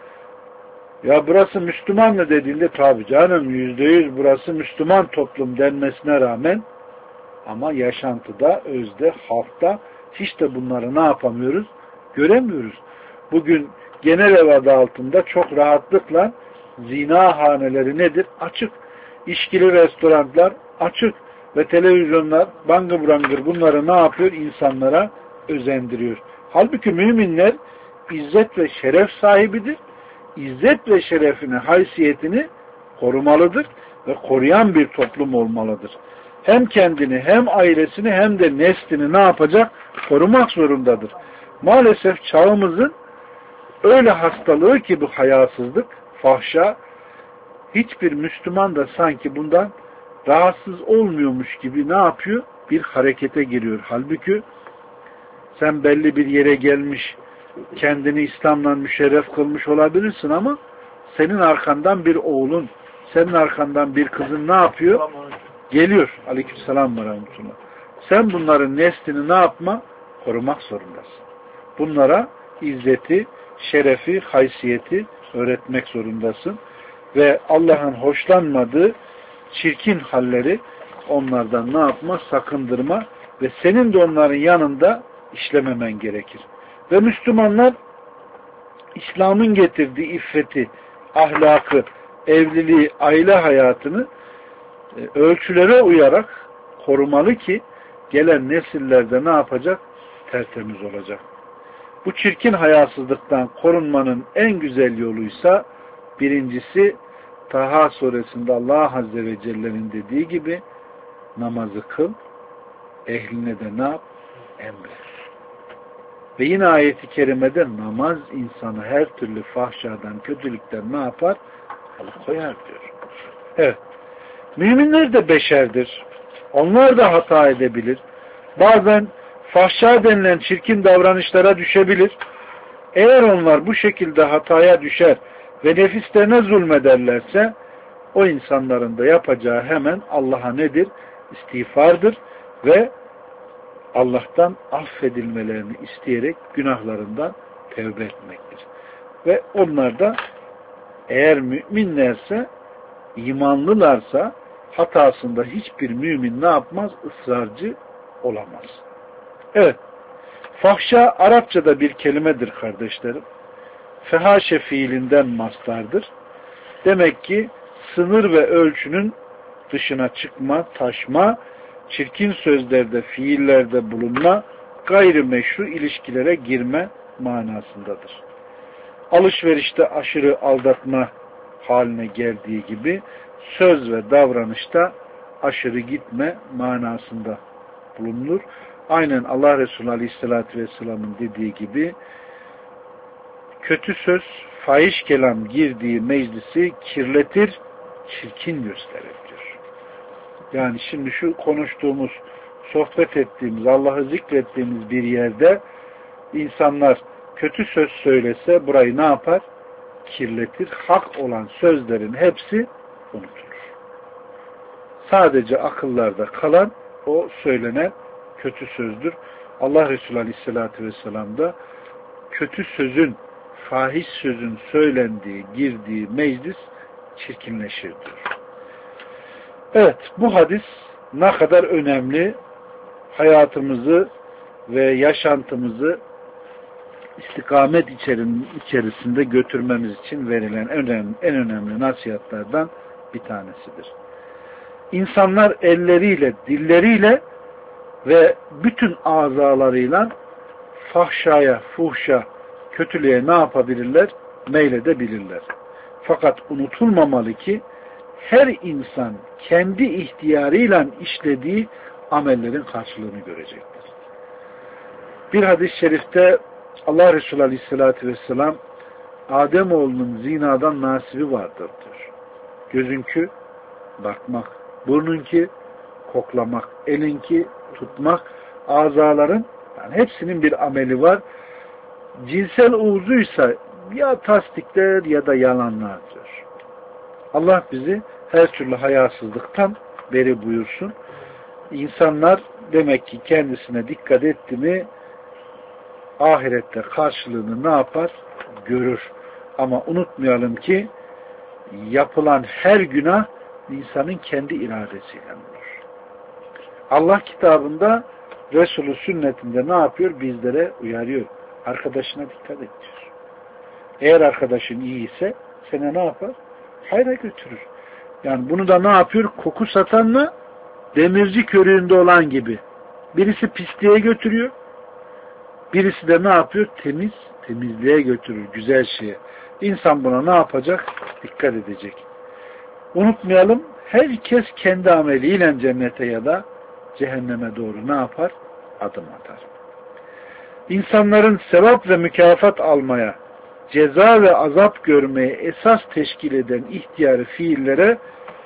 ya burası Müslüman mı dediğinde tabi canım %100 burası Müslüman toplum denmesine rağmen ama yaşantıda, özde, halkta hiç de bunları ne yapamıyoruz? Göremiyoruz. Bugün genel ev adı altında çok rahatlıkla zina haneleri nedir? Açık. İçkili restoranlar açık. Ve televizyonlar bangır bangır bunları ne yapıyor? İnsanlara özendiriyor. Halbuki müminler izzet ve şeref sahibidir. İzzet ve şerefini, haysiyetini korumalıdır ve koruyan bir toplum olmalıdır. Hem kendini, hem ailesini, hem de neslini ne yapacak? Korumak zorundadır. Maalesef çağımızın öyle hastalığı ki bu hayasızlık, fahşa, hiçbir Müslüman da sanki bundan rahatsız olmuyormuş gibi ne yapıyor? Bir harekete giriyor. Halbuki sen belli bir yere gelmiş, kendini İslam'la müşerref kılmış olabilirsin ama senin arkandan bir oğlun, senin arkandan bir kızın ne yapıyor? Geliyor. Aleykümselam ve rahmetullah. Sen bunların neslini ne yapma? Korumak zorundasın. Bunlara izzeti, şerefi, haysiyeti öğretmek zorundasın. Ve Allah'ın hoşlanmadığı çirkin halleri onlardan ne yapma? Sakındırma ve senin de onların yanında işlememen gerekir. Ve Müslümanlar İslam'ın getirdiği iffeti, ahlakı, evliliği, aile hayatını ölçülere uyarak korumalı ki gelen nesillerde ne yapacak? Tertemiz olacak. Bu çirkin hayasızlıktan korunmanın en güzel yoluysa birincisi Taha suresinde Allah Azze ve Celle'nin dediği gibi namazı kıl, ehline de ne yap? Emret. Ve yine ayeti kerimede namaz insanı her türlü fahşadan, kötülükten ne yapar? Alıkoyar diyor. Evet. Müminler de beşerdir. Onlar da hata edebilir. Bazen fahşa denilen çirkin davranışlara düşebilir. Eğer onlar bu şekilde hataya düşer ve nefislerine zulmederlerse o insanların da yapacağı hemen Allah'a nedir? İstiğfardır ve Allah'tan affedilmelerini isteyerek günahlarından tevbe etmektir. Ve onlar da eğer müminlerse, imanlılarsa hatasında hiçbir mümin ne yapmaz? Israrcı olamaz. Evet. Fahşa Arapçada bir kelimedir kardeşlerim. Fehaşe fiilinden mastardır. Demek ki sınır ve ölçünün dışına çıkma, taşma, çirkin sözlerde, fiillerde bulunma, gayrimeşru ilişkilere girme manasındadır. Alışverişte aşırı aldatma haline geldiği gibi söz ve davranışta aşırı gitme manasında bulunur. Aynen Allah Resulü Aleyhisselatü Vesselam'ın dediği gibi kötü söz, fahiş kelam girdiği meclisi kirletir, çirkin gösterir diyor. Yani şimdi şu konuştuğumuz, sohbet ettiğimiz, Allah'ı zikrettiğimiz bir yerde insanlar kötü söz söylese burayı ne yapar? Kirletir. Hak olan sözlerin hepsi unutulur. Sadece akıllarda kalan o söylenen kötü sözdür. Allah Resulü Aleyhisselatü Vesselam da kötü sözün, fahiş sözün söylendiği, girdiği meclis çirkinleşir diyor. Evet, bu hadis ne kadar önemli, hayatımızı ve yaşantımızı istikamet içerisinde götürmemiz için verilen en önemli nasihatlerden bir tanesidir. İnsanlar elleriyle, dilleriyle ve bütün azalarıyla fahşaya, fuhşa, kötülüğe ne yapabilirler? Meyledebilirler. Fakat unutulmamalı ki her insan kendi ihtiyarıyla işlediği amellerin karşılığını görecektir. Bir hadis-i şerifte Allah Resulü Aleyhisselatü Vesselam Ademoğlunun zinadan nasibi vardır diyor. Gözünki bakmak, burnunki koklamak, elinki tutmak, azaların yani hepsinin bir ameli var. Cinsel uğzuysa ya tasdikler ya da yalanlar diyor. Allah bizi her türlü hayasızlıktan beri buyursun. İnsanlar demek ki kendisine dikkat etti mi ahirette karşılığını ne yapar? Görür. Ama unutmayalım ki yapılan her günah insanın kendi iradesiyle olur. Allah kitabında Resulü sünnetinde ne yapıyor? Bizlere uyarıyor. Arkadaşına dikkat et diyor. Eğer arkadaşın iyi ise seni ne yapar? Hayra götürür. Yani bunu da ne yapıyor? Koku satanla demirci körüğünde olan gibi. Birisi pisliğe götürüyor. Birisi de ne yapıyor? Temizliğe götürür. Güzel şeye. İnsan buna ne yapacak? Dikkat edecek. Unutmayalım, herkes kendi ameliyle cennete ya da cehenneme doğru ne yapar? Adım atar. İnsanların sevap ve mükafat almaya, ceza ve azap görmeye esas teşkil eden ihtiyarı fiillere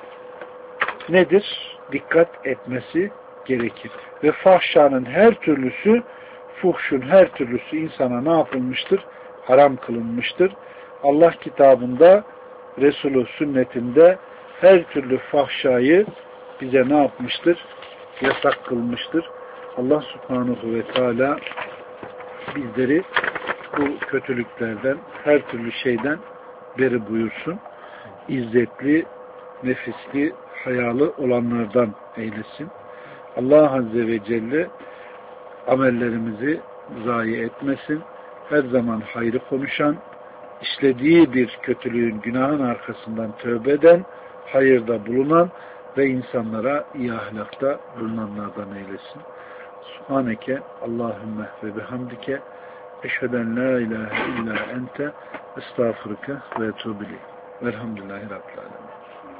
nedir? Dikkat etmesi gerekir. Ve fahşanın her türlüsü, fuhşun her türlüsü insana ne yapılmıştır? Haram kılınmıştır. Allah kitabında, Resulü sünnetinde her türlü fahşayı bize ne yapmıştır? Yasak kılmıştır. Allah subhanahu ve teala bizleri bu kötülüklerden, her türlü şeyden beri buyursun. İzzetli, nefisli, hayalı olanlardan eylesin. Allah Azze ve Celle amellerimizi zayi etmesin. Her zaman hayrı konuşan, işlediği bir kötülüğün, günahın arkasından tövbe eden, hayırda bulunan ve insanlara iyi ahlakta bulunanlardan eylesin. Subhaneke Allahümme ve bihamdike eşheden la ilahe illa ente estağfurke ve etûbü velhamdülillahi rabbil alemin.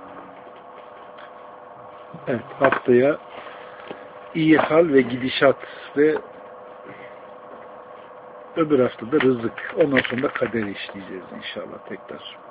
Evet, haftaya iyi hal ve gidişat ve öbür haftada rızık. Ondan sonra da kaderi işleyeceğiz inşallah tekrar.